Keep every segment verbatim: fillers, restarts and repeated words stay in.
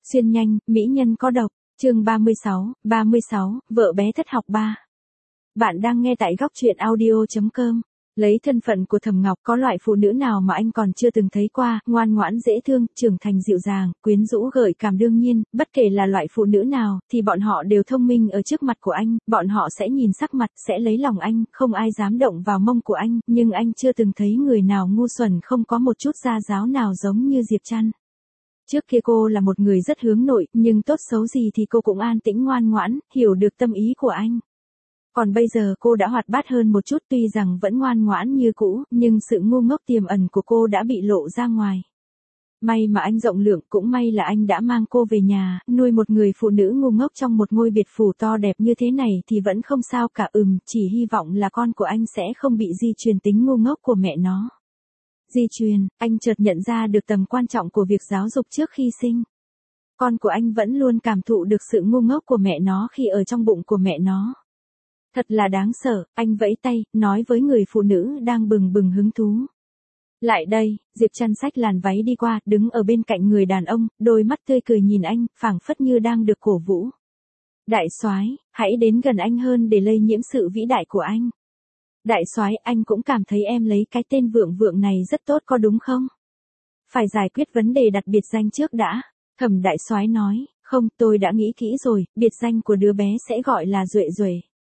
Xuyên nhanh, mỹ nhân có độc, chương ba mươi sáu, ba mươi sáu, vợ bé thất học ba. Bạn đang nghe tại góc truyện audio chấm com. Lấy thân phận của Thẩm Ngọc, có loại phụ nữ nào mà anh còn chưa từng thấy qua, ngoan ngoãn dễ thương, trưởng thành dịu dàng, quyến rũ gợi cảm. Đương nhiên, bất kể là loại phụ nữ nào, thì bọn họ đều thông minh ở trước mặt của anh, bọn họ sẽ nhìn sắc mặt, sẽ lấy lòng anh, không ai dám động vào mông của anh, nhưng anh chưa từng thấy người nào ngu xuẩn không có một chút gia giáo nào giống như Diệp Trăn. Trước kia cô là một người rất hướng nội, nhưng tốt xấu gì thì cô cũng an tĩnh ngoan ngoãn, hiểu được tâm ý của anh. Còn bây giờ cô đã hoạt bát hơn một chút, tuy rằng vẫn ngoan ngoãn như cũ, nhưng sự ngu ngốc tiềm ẩn của cô đã bị lộ ra ngoài. May mà anh rộng lượng, cũng may là anh đã mang cô về nhà, nuôi một người phụ nữ ngu ngốc trong một ngôi biệt phủ to đẹp như thế này thì vẫn không sao cả. Ừm, chỉ hy vọng là con của anh sẽ không bị di truyền tính ngu ngốc của mẹ nó. Di truyền, anh chợt nhận ra được tầm quan trọng của việc giáo dục trước khi sinh. Con của anh vẫn luôn cảm thụ được sự ngu ngốc của mẹ nó khi ở trong bụng của mẹ nó. Thật là đáng sợ, anh vẫy tay, nói với người phụ nữ đang bừng bừng hứng thú. Lại đây, Diệp Trăn xách làn váy đi qua, đứng ở bên cạnh người đàn ông, đôi mắt tươi cười nhìn anh, phảng phất như đang được cổ vũ. Đại soái, hãy đến gần anh hơn để lây nhiễm sự vĩ đại của anh. Đại soái, anh cũng cảm thấy em lấy cái tên Vượng Vượng này rất tốt có đúng không? Phải giải quyết vấn đề đặt biệt danh trước đã. Thẩm đại soái nói, không, tôi đã nghĩ kỹ rồi, biệt danh của đứa bé sẽ gọi là Duệ Duệ.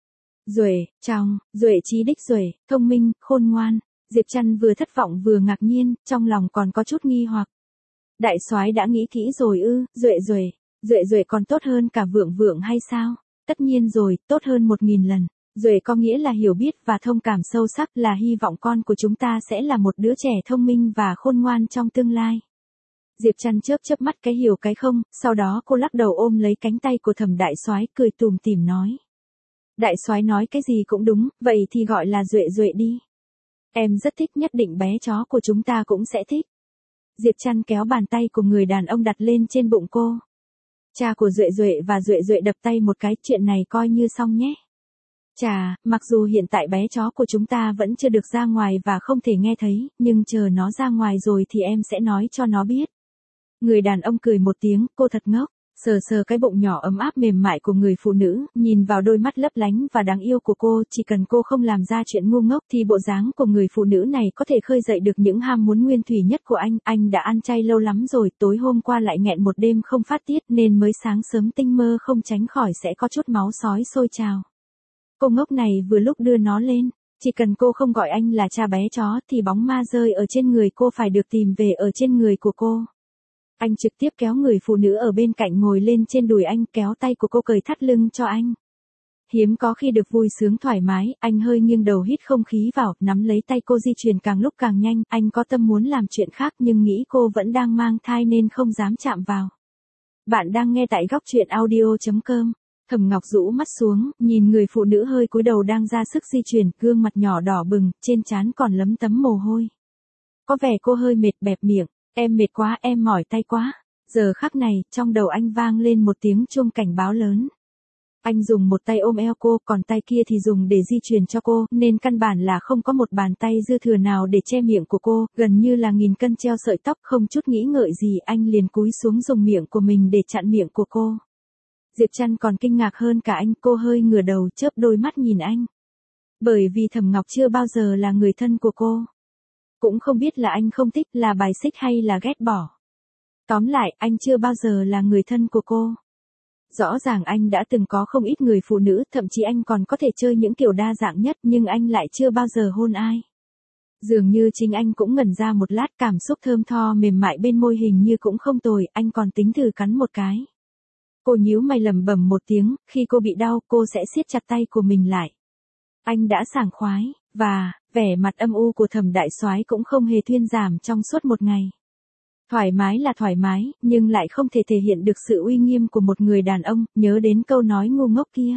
Duệ, trong, Duệ trí đích Duệ, thông minh, khôn ngoan. Diệp Trăn vừa thất vọng vừa ngạc nhiên, trong lòng còn có chút nghi hoặc. Đại soái đã nghĩ kỹ rồi ư? Duệ Duệ, Duệ Duệ còn tốt hơn cả Vượng Vượng hay sao? Tất nhiên rồi, tốt hơn một nghìn lần. Duệ có nghĩa là hiểu biết và thông cảm sâu sắc, là hy vọng con của chúng ta sẽ là một đứa trẻ thông minh và khôn ngoan trong tương lai. Diệp Trăn chớp chớp mắt cái hiểu cái không, sau đó cô lắc đầu ôm lấy cánh tay của Thẩm đại soái, cười tủm tỉm nói. Đại soái nói cái gì cũng đúng, vậy thì gọi là Duệ Duệ đi. Em rất thích, nhất định bé chó của chúng ta cũng sẽ thích. Diệp Trăn kéo bàn tay của người đàn ông đặt lên trên bụng cô. Cha của Duệ Duệ và Duệ Duệ đập tay một cái, chuyện này coi như xong nhé. Chà, mặc dù hiện tại bé chó của chúng ta vẫn chưa được ra ngoài và không thể nghe thấy, nhưng chờ nó ra ngoài rồi thì em sẽ nói cho nó biết. Người đàn ông cười một tiếng, cô thật ngốc, sờ sờ cái bụng nhỏ ấm áp mềm mại của người phụ nữ, nhìn vào đôi mắt lấp lánh và đáng yêu của cô, chỉ cần cô không làm ra chuyện ngu ngốc thì bộ dáng của người phụ nữ này có thể khơi dậy được những ham muốn nguyên thủy nhất của anh. Anh đã ăn chay lâu lắm rồi, tối hôm qua lại nghẹn một đêm không phát tiết nên mới sáng sớm tinh mơ không tránh khỏi sẽ có chút máu sói sôi trào. Cô ngốc này vừa lúc đưa nó lên, chỉ cần cô không gọi anh là cha bé chó thì bóng ma rơi ở trên người cô phải được tìm về ở trên người của cô. Anh trực tiếp kéo người phụ nữ ở bên cạnh ngồi lên trên đùi anh, kéo tay của cô cởi thắt lưng cho anh. Hiếm có khi được vui sướng thoải mái, anh hơi nghiêng đầu hít không khí vào, nắm lấy tay cô di chuyển càng lúc càng nhanh, anh có tâm muốn làm chuyện khác nhưng nghĩ cô vẫn đang mang thai nên không dám chạm vào. Bạn đang nghe tại góc truyện audio chấm com. Thẩm Ngọc rũ mắt xuống, nhìn người phụ nữ hơi cúi đầu đang ra sức di chuyển, gương mặt nhỏ đỏ bừng, trên trán còn lấm tấm mồ hôi. Có vẻ cô hơi mệt, bẹp miệng, em mệt quá, em mỏi tay quá. Giờ khắc này, trong đầu anh vang lên một tiếng chuông cảnh báo lớn. Anh dùng một tay ôm eo cô, còn tay kia thì dùng để di chuyển cho cô, nên căn bản là không có một bàn tay dư thừa nào để che miệng của cô, gần như là nghìn cân treo sợi tóc. Không chút nghĩ ngợi gì, anh liền cúi xuống dùng miệng của mình để chặn miệng của cô. Diệp Trăn còn kinh ngạc hơn cả anh, cô hơi ngửa đầu chớp đôi mắt nhìn anh. Bởi vì Thẩm Ngọc chưa bao giờ là người thân của cô. Cũng không biết là anh không thích, là bài xích hay là ghét bỏ. Tóm lại, anh chưa bao giờ là người thân của cô. Rõ ràng anh đã từng có không ít người phụ nữ, thậm chí anh còn có thể chơi những kiểu đa dạng nhất, nhưng anh lại chưa bao giờ hôn ai. Dường như chính anh cũng ngẩn ra một lát, cảm xúc thơm tho mềm mại bên môi hình như cũng không tồi, anh còn tính thử cắn một cái. Cô nhíu mày lẩm bẩm một tiếng, khi cô bị đau, cô sẽ siết chặt tay của mình lại. Anh đã sảng khoái, và vẻ mặt âm u của Thẩm đại soái cũng không hề thuyên giảm trong suốt một ngày. Thoải mái là thoải mái, nhưng lại không thể thể hiện được sự uy nghiêm của một người đàn ông, nhớ đến câu nói ngu ngốc kia.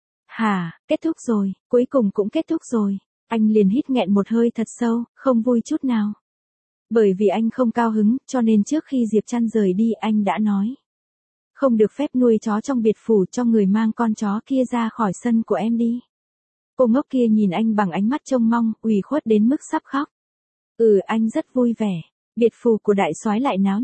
Hả, kết thúc rồi, cuối cùng cũng kết thúc rồi. Anh liền hít nghẹn một hơi thật sâu, không vui chút nào. Bởi vì anh không cao hứng, cho nên trước khi Diệp Trăn rời đi anh đã nói. Không được phép nuôi chó trong biệt phủ, cho người mang con chó kia ra khỏi sân của em đi. Cô ngốc kia nhìn anh bằng ánh mắt trông mong, ủy khuất đến mức sắp khóc. Ừ, anh rất vui vẻ. Biệt phủ của đại soái lại náo nhiệt.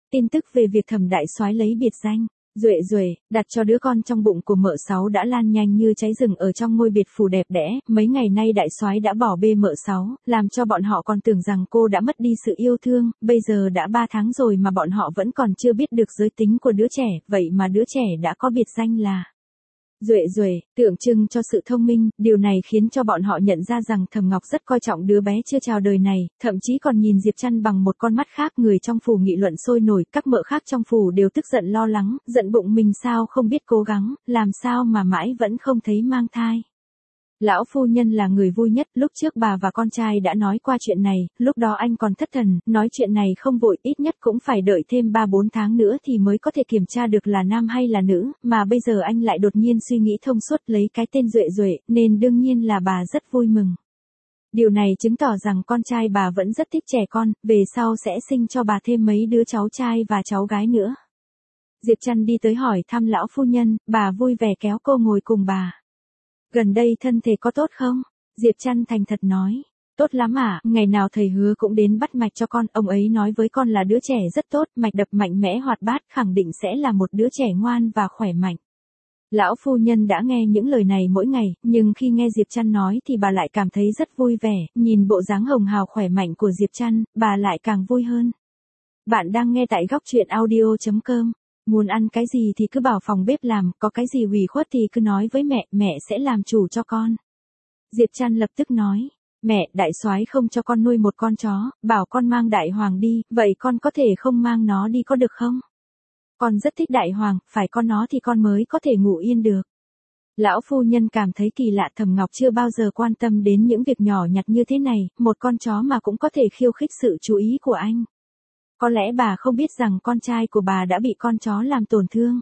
Tin tức về việc Thẩm đại soái lấy biệt danh Duệ Duệ đặt cho đứa con trong bụng của Mợ Sáu đã lan nhanh như cháy rừng ở trong ngôi biệt phủ đẹp đẽ. Mấy ngày nay đại soái đã bỏ bê Mợ Sáu, làm cho bọn họ còn tưởng rằng cô đã mất đi sự yêu thương. Bây giờ đã ba tháng rồi mà bọn họ vẫn còn chưa biết được giới tính của đứa trẻ, vậy mà đứa trẻ đã có biệt danh là Duệ Duệ, tượng trưng cho sự thông minh. Điều này khiến cho bọn họ nhận ra rằng Thẩm Ngọc rất coi trọng đứa bé chưa chào đời này, thậm chí còn nhìn Diệp Trăn bằng một con mắt khác. Người trong phủ nghị luận sôi nổi, các mợ khác trong phủ đều tức giận lo lắng, giận bụng mình sao không biết cố gắng, làm sao mà mãi vẫn không thấy mang thai. Lão phu nhân là người vui nhất, lúc trước bà và con trai đã nói qua chuyện này, lúc đó anh còn thất thần, nói chuyện này không vội, ít nhất cũng phải đợi thêm ba bốn tháng nữa thì mới có thể kiểm tra được là nam hay là nữ, mà bây giờ anh lại đột nhiên suy nghĩ thông suốt lấy cái tên Duệ Duệ, nên đương nhiên là bà rất vui mừng. Điều này chứng tỏ rằng con trai bà vẫn rất thích trẻ con, về sau sẽ sinh cho bà thêm mấy đứa cháu trai và cháu gái nữa. Diệp Trăn đi tới hỏi thăm lão phu nhân, bà vui vẻ kéo cô ngồi cùng bà. Gần đây thân thể có tốt không? Diệp Trăn thành thật nói. Tốt lắm ạ, à, ngày nào thầy hứa cũng đến bắt mạch cho con, ông ấy nói với con là đứa trẻ rất tốt, mạch đập mạnh mẽ hoạt bát, khẳng định sẽ là một đứa trẻ ngoan và khỏe mạnh. Lão phu nhân đã nghe những lời này mỗi ngày, nhưng khi nghe Diệp Trăn nói thì bà lại cảm thấy rất vui vẻ, nhìn bộ dáng hồng hào khỏe mạnh của Diệp Trăn, bà lại càng vui hơn. Bạn đang nghe tại góc truyện audio chấm com. Muốn ăn cái gì thì cứ bảo phòng bếp làm, có cái gì ủy khuất thì cứ nói với mẹ, mẹ sẽ làm chủ cho con. Diệp Trăn lập tức nói, mẹ, đại soái không cho con nuôi một con chó, bảo con mang Đại Hoàng đi, vậy con có thể không mang nó đi có được không? Con rất thích Đại Hoàng, phải có nó thì con mới có thể ngủ yên được. Lão phu nhân cảm thấy kỳ lạ, Thẩm Ngọc chưa bao giờ quan tâm đến những việc nhỏ nhặt như thế này, một con chó mà cũng có thể khiêu khích sự chú ý của anh. Có lẽ bà không biết rằng con trai của bà đã bị con chó làm tổn thương.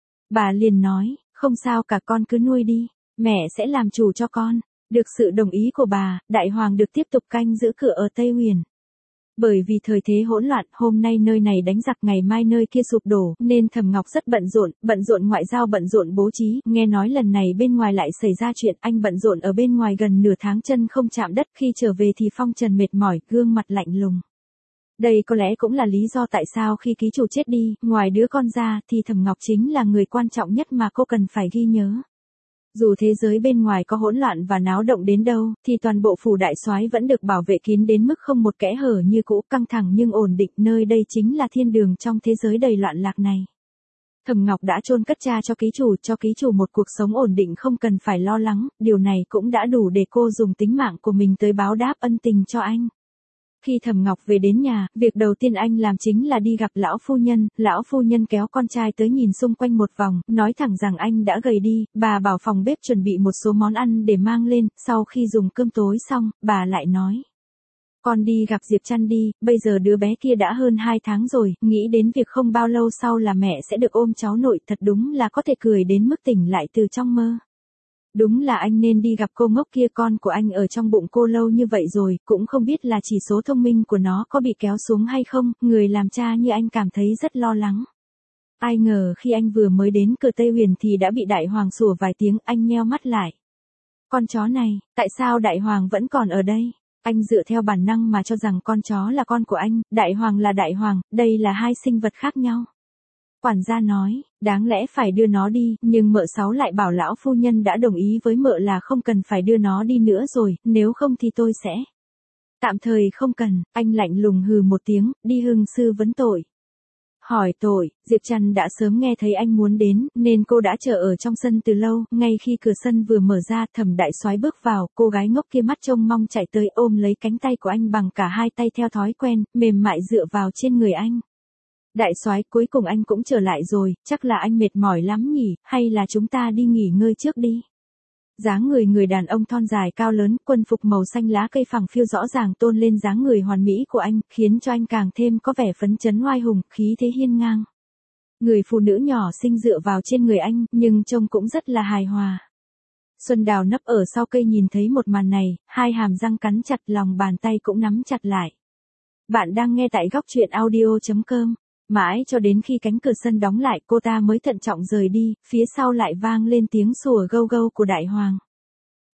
Bà liền nói, không sao cả, con cứ nuôi đi, mẹ sẽ làm chủ cho con. Được sự đồng ý của bà, Đại Hoàng được tiếp tục canh giữ cửa ở Tây Huyền. Bởi vì thời thế hỗn loạn, hôm nay nơi này đánh giặc, ngày mai nơi kia sụp đổ, nên Thẩm Ngọc rất bận rộn, bận rộn ngoại giao, bận rộn bố trí. Nghe nói lần này bên ngoài lại xảy ra chuyện, anh bận rộn ở bên ngoài gần nửa tháng, chân không chạm đất, khi trở về thì phong trần mệt mỏi, gương mặt lạnh lùng. Đây có lẽ cũng là lý do tại sao khi ký chủ chết đi, ngoài đứa con ra, thì Thẩm Ngọc chính là người quan trọng nhất mà cô cần phải ghi nhớ. Dù thế giới bên ngoài có hỗn loạn và náo động đến đâu, thì toàn bộ phủ đại soái vẫn được bảo vệ kín đến mức không một kẽ hở như cũ, căng thẳng nhưng ổn định, nơi đây chính là thiên đường trong thế giới đầy loạn lạc này. Thẩm Ngọc đã chôn cất cha cho ký chủ, cho ký chủ một cuộc sống ổn định không cần phải lo lắng, điều này cũng đã đủ để cô dùng tính mạng của mình tới báo đáp ân tình cho anh. Khi Thẩm Ngọc về đến nhà, việc đầu tiên anh làm chính là đi gặp lão phu nhân, lão phu nhân kéo con trai tới nhìn xung quanh một vòng, nói thẳng rằng anh đã gầy đi, bà bảo phòng bếp chuẩn bị một số món ăn để mang lên, sau khi dùng cơm tối xong, bà lại nói. Con đi gặp Diệp Trăn đi, bây giờ đứa bé kia đã hơn hai tháng rồi, nghĩ đến việc không bao lâu sau là mẹ sẽ được ôm cháu nội, thật đúng là có thể cười đến mức tỉnh lại từ trong mơ. Đúng là anh nên đi gặp cô ngốc kia, con của anh ở trong bụng cô lâu như vậy rồi, cũng không biết là chỉ số thông minh của nó có bị kéo xuống hay không, người làm cha như anh cảm thấy rất lo lắng. Ai ngờ khi anh vừa mới đến cửa Tây Huyền thì đã bị Đại Hoàng sủa vài tiếng, anh nheo mắt lại. Con chó này, tại sao Đại Hoàng vẫn còn ở đây? Anh dựa theo bản năng mà cho rằng con chó là con của anh, Đại Hoàng là Đại Hoàng, đây là hai sinh vật khác nhau. Quản gia nói, đáng lẽ phải đưa nó đi, nhưng Mợ Sáu lại bảo lão phu nhân đã đồng ý với Mợ là không cần phải đưa nó đi nữa rồi, nếu không thì tôi sẽ. Tạm thời không cần, anh lạnh lùng hừ một tiếng, đi hưng sư vấn tội. Hỏi tội, Diệp Trăn đã sớm nghe thấy anh muốn đến, nên cô đã chờ ở trong sân từ lâu, ngay khi cửa sân vừa mở ra, Thẩm đại soái bước vào, cô gái ngốc kia mắt trông mong chạy tới ôm lấy cánh tay của anh bằng cả hai tay theo thói quen, mềm mại dựa vào trên người anh. Đại soái, cuối cùng anh cũng trở lại rồi, chắc là anh mệt mỏi lắm nhỉ, hay là chúng ta đi nghỉ ngơi trước đi. Dáng người người đàn ông thon dài cao lớn, quân phục màu xanh lá cây phẳng phiu rõ ràng tôn lên dáng người hoàn mỹ của anh, khiến cho anh càng thêm có vẻ phấn chấn oai hùng, khí thế hiên ngang. Người phụ nữ nhỏ xinh dựa vào trên người anh, nhưng trông cũng rất là hài hòa. Xuân Đào nấp ở sau cây nhìn thấy một màn này, hai hàm răng cắn chặt, lòng bàn tay cũng nắm chặt lại. Bạn đang nghe tại góc truyện audio chấm com. Mãi cho đến khi cánh cửa sân đóng lại, cô ta mới thận trọng rời đi, phía sau lại vang lên tiếng sủa gâu gâu của Đại Hoàng.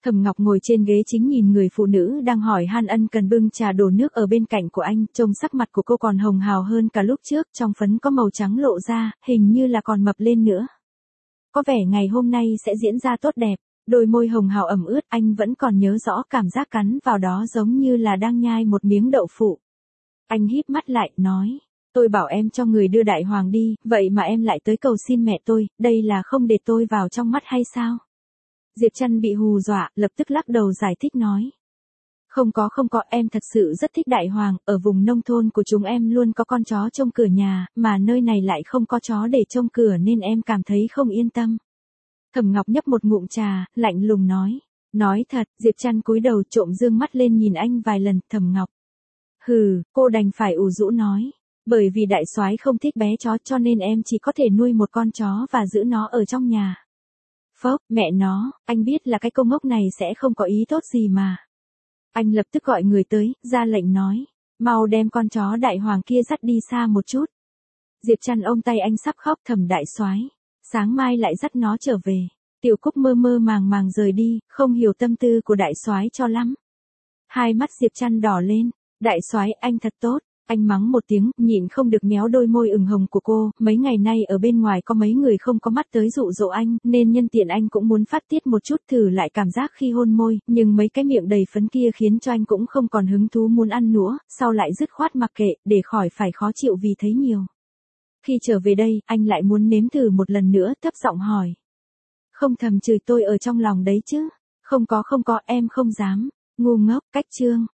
Thẩm Ngọc ngồi trên ghế chính nhìn người phụ nữ đang hỏi han ân cần bưng trà đổ nước ở bên cạnh của anh, trông sắc mặt của cô còn hồng hào hơn cả lúc trước, trong phấn có màu trắng lộ ra, hình như là còn mập lên nữa. Có vẻ ngày hôm nay sẽ diễn ra tốt đẹp, đôi môi hồng hào ẩm ướt, anh vẫn còn nhớ rõ cảm giác cắn vào đó giống như là đang nhai một miếng đậu phụ. Anh híp mắt lại, nói, tôi bảo em cho người đưa đại hoàng đi, vậy mà em lại tới cầu xin mẹ tôi, đây là không để tôi vào trong mắt hay sao? Diệp Trăn bị hù dọa, lập tức lắc đầu giải thích nói. Không có không có, em thật sự rất thích đại hoàng, ở vùng nông thôn của chúng em luôn có con chó trông cửa nhà, mà nơi này lại không có chó để trông cửa nên em cảm thấy không yên tâm. Thẩm Ngọc nhấp một ngụm trà, lạnh lùng nói. Nói thật, Diệp Trăn cúi đầu trộm dương mắt lên nhìn anh vài lần, Thẩm Ngọc. Hừ, cô đành phải ủ rũ nói. Bởi vì đại soái không thích bé chó cho nên em chỉ có thể nuôi một con chó và giữ nó ở trong nhà. Phốc, mẹ nó, anh biết là cái cô ngốc này sẽ không có ý tốt gì mà. Anh lập tức gọi người tới, ra lệnh nói. Mau đem con chó đại hoàng kia dắt đi xa một chút. Diệp Trăn ôm tay anh sắp khóc, Thẩm đại soái, sáng mai lại dắt nó trở về. Tiểu Cúc mơ mơ màng màng rời đi, không hiểu tâm tư của đại soái cho lắm. Hai mắt Diệp Trăn đỏ lên. Đại soái, anh thật tốt. Anh mắng một tiếng, nhịn không được méo đôi môi ửng hồng của cô, mấy ngày nay ở bên ngoài có mấy người không có mắt tới dụ dỗ anh, nên nhân tiện anh cũng muốn phát tiết một chút thử lại cảm giác khi hôn môi, nhưng mấy cái miệng đầy phấn kia khiến cho anh cũng không còn hứng thú muốn ăn nữa, sau lại dứt khoát mặc kệ, để khỏi phải khó chịu vì thấy nhiều. Khi trở về đây, anh lại muốn nếm thử một lần nữa, thấp giọng hỏi. Không thầm chửi tôi ở trong lòng đấy chứ? Không có không có, em không dám. Ngu ngốc, cách chương.